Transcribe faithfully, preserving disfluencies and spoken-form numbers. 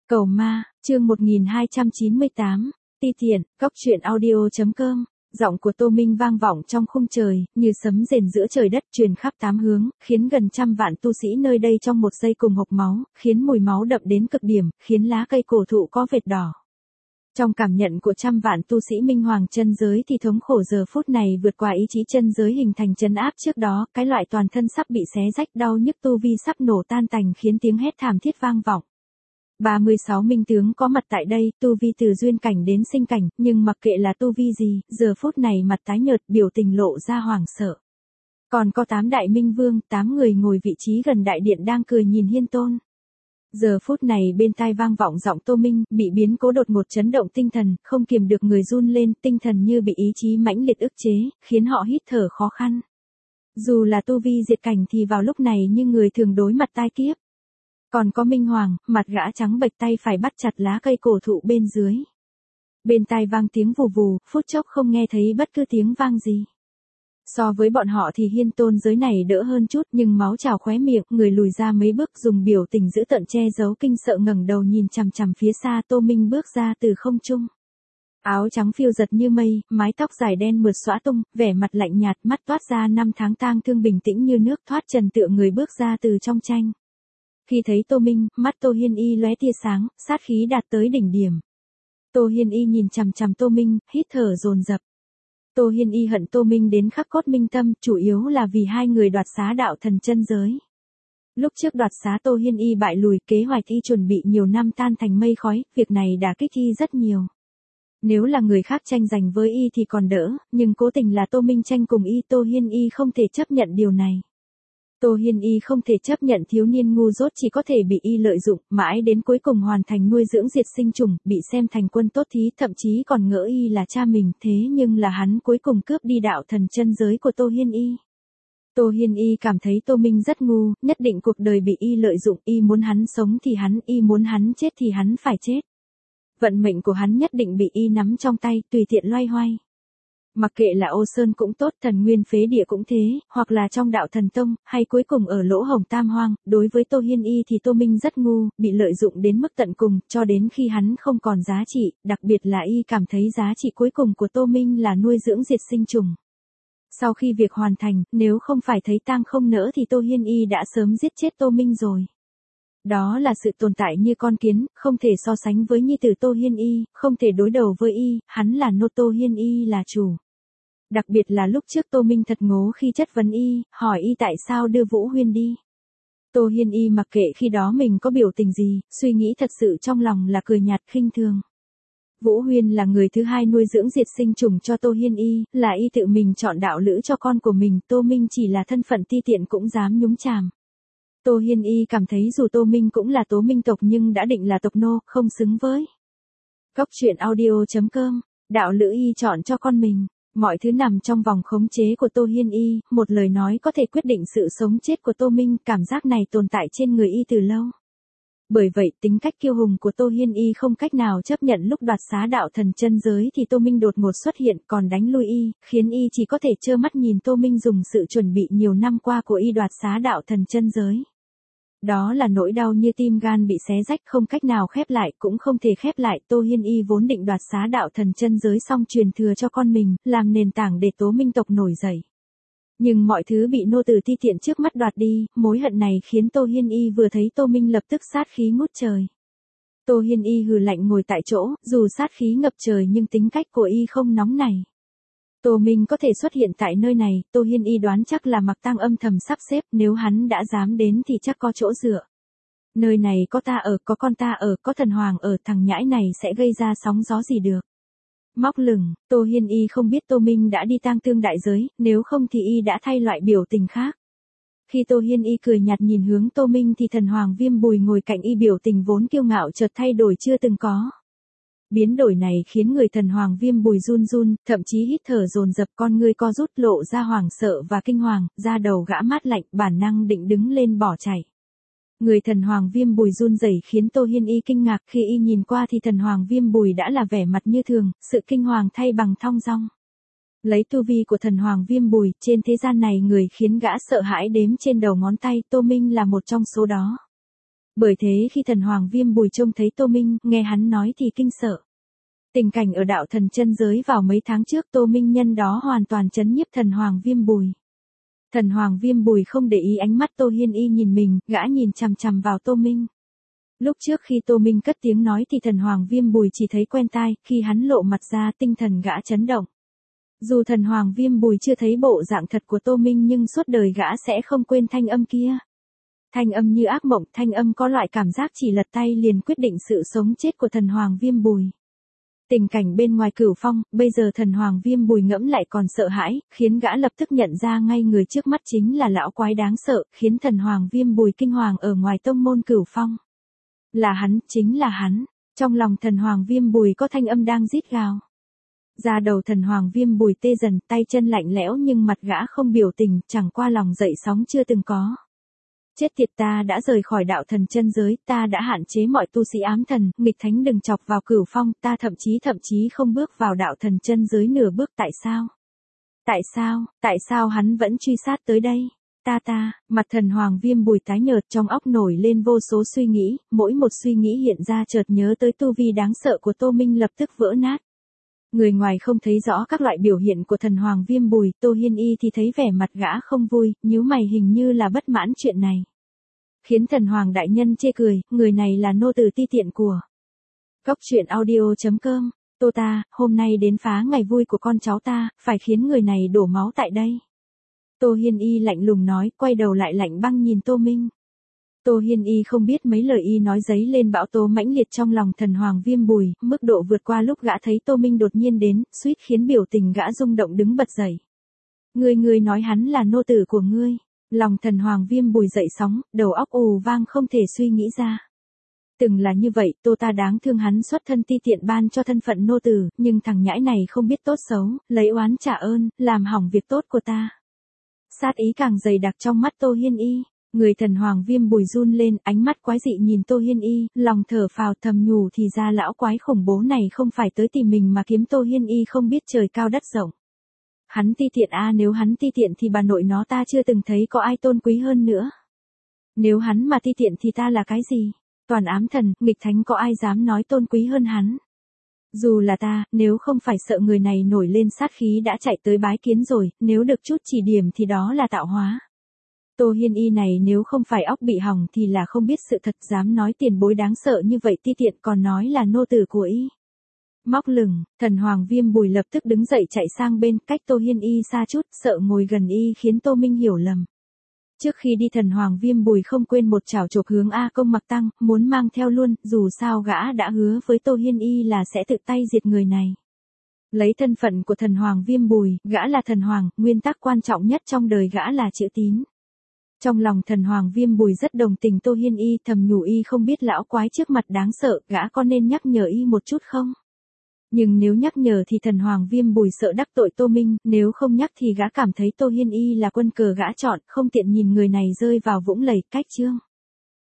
Cầu ma, chương một nghìn hai trăm chín mươi tám, ti tiện, góc truyện audio.com, giọng của Tô Minh vang vọng trong khung trời, như sấm rền giữa trời đất truyền khắp tám hướng, khiến gần trăm vạn tu sĩ nơi đây trong một giây cùng hộc máu, khiến mùi máu đậm đến cực điểm, khiến lá cây cổ thụ có vệt đỏ. Trong cảm nhận của trăm vạn tu sĩ minh hoàng chân giới thì thống khổ giờ phút này vượt qua ý chí chân giới hình thành trấn áp trước đó, cái loại toàn thân sắp bị xé rách đau nhức tu vi sắp nổ tan tành khiến tiếng hét thảm thiết vang vọng. ba mươi sáu minh tướng có mặt tại đây, tu vi từ duyên cảnh đến sinh cảnh, nhưng mặc kệ là tu vi gì, giờ phút này mặt tái nhợt, biểu tình lộ ra hoảng sợ. Còn có tám đại minh vương, tám người ngồi vị trí gần đại điện đang cười nhìn Hiên Tôn. Giờ phút này bên tai vang vọng giọng Tô Minh, bị biến cố đột ngột chấn động tinh thần, không kiềm được người run lên, tinh thần như bị ý chí mãnh liệt ức chế, khiến họ hít thở khó khăn. Dù là tu vi diệt cảnh thì vào lúc này như người thường đối mặt tai kiếp. Còn có Minh Hoàng, mặt gã trắng bệch tay phải bắt chặt lá cây cổ thụ bên dưới. Bên tai vang tiếng vù vù, phút chốc không nghe thấy bất cứ tiếng vang gì. So với bọn họ thì Hiên Tôn giới này đỡ hơn chút, nhưng máu trào khóe miệng, người lùi ra mấy bước dùng biểu tình dữ tợn che giấu kinh sợ ngẩng đầu nhìn chằm chằm phía xa. Tô Minh bước ra từ không trung. Áo trắng phiêu giật như mây, mái tóc dài đen mượt xõa tung, vẻ mặt lạnh nhạt, mắt toát ra năm tháng tang thương bình tĩnh như nước, thoát trần tựa người bước ra từ trong tranh. Khi thấy Tô Minh, mắt Tô Hiên Y lóe tia sáng, sát khí đạt tới đỉnh điểm. Tô Hiên Y nhìn chằm chằm Tô Minh, hít thở dồn dập. Tô Hiên Y hận Tô Minh đến khắc cốt minh tâm, chủ yếu là vì hai người đoạt xá đạo thần chân giới. Lúc trước đoạt xá Tô Hiên Y bại lùi, kế hoạch y chuẩn bị nhiều năm tan thành mây khói, việc này đã kích y rất nhiều. Nếu là người khác tranh giành với y thì còn đỡ, nhưng cố tình là Tô Minh tranh cùng y, Tô Hiên Y không thể chấp nhận điều này. Tô Hiên Y không thể chấp nhận thiếu niên ngu dốt chỉ có thể bị y lợi dụng, mãi đến cuối cùng hoàn thành nuôi dưỡng diệt sinh trùng, bị xem thành quân tốt thí, thậm chí còn ngỡ y là cha mình, thế nhưng là hắn cuối cùng cướp đi đạo thần chân giới của Tô Hiên Y. Tô Hiên Y cảm thấy Tô Minh rất ngu, nhất định cuộc đời bị y lợi dụng, y muốn hắn sống thì hắn, y muốn hắn chết thì hắn phải chết. Vận mệnh của hắn nhất định bị y nắm trong tay, tùy tiện loay hoay. Mặc kệ là Ô Sơn cũng tốt, thần nguyên phế địa cũng thế, hoặc là trong đạo thần tông, hay cuối cùng ở lỗ hồng tam hoang, đối với Tô Hiên Y thì Tô Minh rất ngu, bị lợi dụng đến mức tận cùng, cho đến khi hắn không còn giá trị, đặc biệt là y cảm thấy giá trị cuối cùng của Tô Minh là nuôi dưỡng diệt sinh trùng. Sau khi việc hoàn thành, nếu không phải thấy tang không nỡ thì Tô Hiên Y đã sớm giết chết Tô Minh rồi. Đó là sự tồn tại như con kiến, không thể so sánh với nhi tử Tô Hiên Y, không thể đối đầu với y, hắn là nô, Tô Hiên Y là chủ. Đặc biệt là lúc trước Tô Minh thật ngố khi chất vấn y, hỏi y tại sao đưa Vũ Huyên đi. Tô Hiên Y mặc kệ khi đó mình có biểu tình gì, suy nghĩ thật sự trong lòng là cười nhạt khinh thường. Vũ Huyên là người thứ hai nuôi dưỡng diệt sinh trùng cho Tô Hiên Y, là y tự mình chọn đạo lữ cho con của mình, Tô Minh chỉ là thân phận ti tiện cũng dám nhúng chàm. Tô Hiên Y cảm thấy dù Tô Minh cũng là Tố Minh tộc nhưng đã định là tộc nô, không xứng với. Góc truyện audio.com, đạo lữ y chọn cho con mình, mọi thứ nằm trong vòng khống chế của Tô Hiên Y, một lời nói có thể quyết định sự sống chết của Tô Minh, cảm giác này tồn tại trên người y từ lâu. Bởi vậy tính cách kiêu hùng của Tô Hiên Y không cách nào chấp nhận lúc đoạt xá đạo thần chân giới thì Tô Minh đột ngột xuất hiện còn đánh lui y, khiến y chỉ có thể trơ mắt nhìn Tô Minh dùng sự chuẩn bị nhiều năm qua của y đoạt xá đạo thần chân giới. Đó là nỗi đau như tim gan bị xé rách không cách nào khép lại cũng không thể khép lại. Tô Hiên Y vốn định đoạt xá đạo thần chân giới xong truyền thừa cho con mình, làm nền tảng để Tố Minh tộc nổi dậy. Nhưng mọi thứ bị nô tỳ ti tiện trước mắt đoạt đi, mối hận này khiến Tô Hiên Y vừa thấy Tô Minh lập tức sát khí ngút trời. Tô Hiên Y hừ lạnh ngồi tại chỗ, dù sát khí ngập trời nhưng tính cách của y không nóng này. Tô Minh có thể xuất hiện tại nơi này, Tô Hiên Y đoán chắc là Mặc Tăng âm thầm sắp xếp, nếu hắn đã dám đến thì chắc có chỗ dựa. Nơi này có ta ở, có con ta ở, có thần hoàng ở, thằng nhãi này sẽ gây ra sóng gió gì được. Móc lửng, Tô Hiên Y không biết Tô Minh đã đi tang thương đại giới, nếu không thì y đã thay loại biểu tình khác. Khi Tô Hiên Y cười nhạt nhìn hướng Tô Minh thì thần hoàng Viêm Bùi ngồi cạnh y biểu tình vốn kiêu ngạo chợt thay đổi chưa từng có. Biến đổi này khiến người thần hoàng Viêm Bùi run run, thậm chí hít thở dồn dập, con ngươi co rút lộ ra hoảng sợ và kinh hoàng, da đầu gã mát lạnh, bản năng định đứng lên bỏ chạy. Người thần hoàng Viêm Bùi run rẩy khiến Tô Hiên Y kinh ngạc, khi y nhìn qua thì thần hoàng Viêm Bùi đã là vẻ mặt như thường, sự kinh hoàng thay bằng thong dong. Lấy tu vi của thần hoàng Viêm Bùi, trên thế gian này người khiến gã sợ hãi đếm trên đầu ngón tay, Tô Minh là một trong số đó. Bởi thế khi thần Hoàng Viêm Bùi trông thấy Tô Minh, nghe hắn nói thì kinh sợ. Tình cảnh ở đạo thần chân giới vào mấy tháng trước Tô Minh nhân đó hoàn toàn chấn nhiếp thần Hoàng Viêm Bùi. Thần Hoàng Viêm Bùi không để ý ánh mắt Tô Hiên Y nhìn mình, gã nhìn chằm chằm vào Tô Minh. Lúc trước khi Tô Minh cất tiếng nói thì thần Hoàng Viêm Bùi chỉ thấy quen tai, khi hắn lộ mặt ra tinh thần gã chấn động. Dù thần Hoàng Viêm Bùi chưa thấy bộ dạng thật của Tô Minh nhưng suốt đời gã sẽ không quên thanh âm kia. Thanh âm như ác mộng, thanh âm có loại cảm giác chỉ lật tay liền quyết định sự sống chết của thần Hoàng Viêm Bùi. Tình cảnh bên ngoài Cửu Phong, bây giờ thần Hoàng Viêm Bùi ngẫm lại còn sợ hãi, khiến gã lập tức nhận ra ngay người trước mắt chính là lão quái đáng sợ, khiến thần Hoàng Viêm Bùi kinh hoàng ở ngoài tông môn Cửu Phong. Là hắn, chính là hắn. Trong lòng thần Hoàng Viêm Bùi có thanh âm đang rít gào. Da đầu thần Hoàng Viêm Bùi tê dần, tay chân lạnh lẽo nhưng mặt gã không biểu tình, chẳng qua lòng dậy sóng chưa từng có. Chết tiệt, ta đã rời khỏi đạo thần chân giới, ta đã hạn chế mọi tu sĩ ám thần, nghịch thánh đừng chọc vào Cửu Phong, ta thậm chí thậm chí không bước vào đạo thần chân giới nửa bước. Tại sao? Tại sao, tại sao hắn vẫn truy sát tới đây? Ta ta, mặt thần Hoàng Viêm Bùi tái nhợt, trong óc nổi lên vô số suy nghĩ, mỗi một suy nghĩ hiện ra chợt nhớ tới tu vi đáng sợ của Tô Minh lập tức vỡ nát. Người ngoài không thấy rõ các loại biểu hiện của thần Hoàng Viêm Bùi, Tô Hiên Y thì thấy vẻ mặt gã không vui, nhíu mày hình như là bất mãn chuyện này. Khiến thần Hoàng đại nhân chê cười, người này là nô tỳ ti tiện của Cốc truyện audio chấm com. Tô ta, hôm nay đến phá ngày vui của con cháu ta, phải khiến người này đổ máu tại đây. Tô Hiên Y lạnh lùng nói, quay đầu lại lạnh băng nhìn Tô Minh. Tô Hiên Y không biết mấy lời y nói dấy lên bão tố mãnh liệt trong lòng thần Hoàng Viêm Bùi, mức độ vượt qua lúc gã thấy Tô Minh đột nhiên đến, suýt khiến biểu tình gã rung động đứng bật dậy. Ngươi ngươi nói hắn là nô tử của ngươi. Lòng thần Hoàng Viêm Bùi dậy sóng, đầu óc ù vang không thể suy nghĩ ra. Từng là như vậy, Tô ta đáng thương hắn xuất thân ti tiện ban cho thân phận nô tử, nhưng thằng nhãi này không biết tốt xấu, lấy oán trả ơn, làm hỏng việc tốt của ta. Sát ý càng dày đặc trong mắt Tô Hiên Y. Người thần Hoàng Viêm Bùi run lên, ánh mắt quái dị nhìn Tô Hiên Y, lòng thở phào thầm nhủ thì ra lão quái khủng bố này không phải tới tìm mình mà kiếm Tô Hiên Y không biết trời cao đất rộng. Hắn ti tiện a, nếu hắn ti tiện thì bà nội nó ta chưa từng thấy có ai tôn quý hơn nữa. Nếu hắn mà ti tiện thì ta là cái gì? Toàn ám thần, nghịch thánh có ai dám nói tôn quý hơn hắn? Dù là ta, nếu không phải sợ người này nổi lên sát khí đã chạy tới bái kiến rồi, nếu được chút chỉ điểm thì đó là tạo hóa. Tô Hiên Y này nếu không phải óc bị hỏng thì là không biết sự thật, dám nói tiền bối đáng sợ như vậy ti tiện còn nói là nô tử của y. Móc lửng, thần Hoàng Viêm Bùi lập tức đứng dậy chạy sang bên cách Tô Hiên Y xa chút, sợ ngồi gần y khiến Tô Minh hiểu lầm. Trước khi đi thần Hoàng Viêm Bùi không quên một chảo chộp hướng A Công Mặc Tăng, muốn mang theo luôn, dù sao gã đã hứa với Tô Hiên Y là sẽ tự tay diệt người này. Lấy thân phận của thần Hoàng Viêm Bùi, gã là thần Hoàng, nguyên tắc quan trọng nhất trong đời gã là chữ tín. Trong lòng thần Hoàng Viêm Bùi rất đồng tình Tô Hiên Y, thầm nhủ y không biết lão quái trước mặt đáng sợ, gã có nên nhắc nhở y một chút không? Nhưng nếu nhắc nhở thì thần Hoàng Viêm Bùi sợ đắc tội Tô Minh, nếu không nhắc thì gã cảm thấy Tô Hiên Y là quân cờ gã chọn, không tiện nhìn người này rơi vào vũng lầy. Cách chương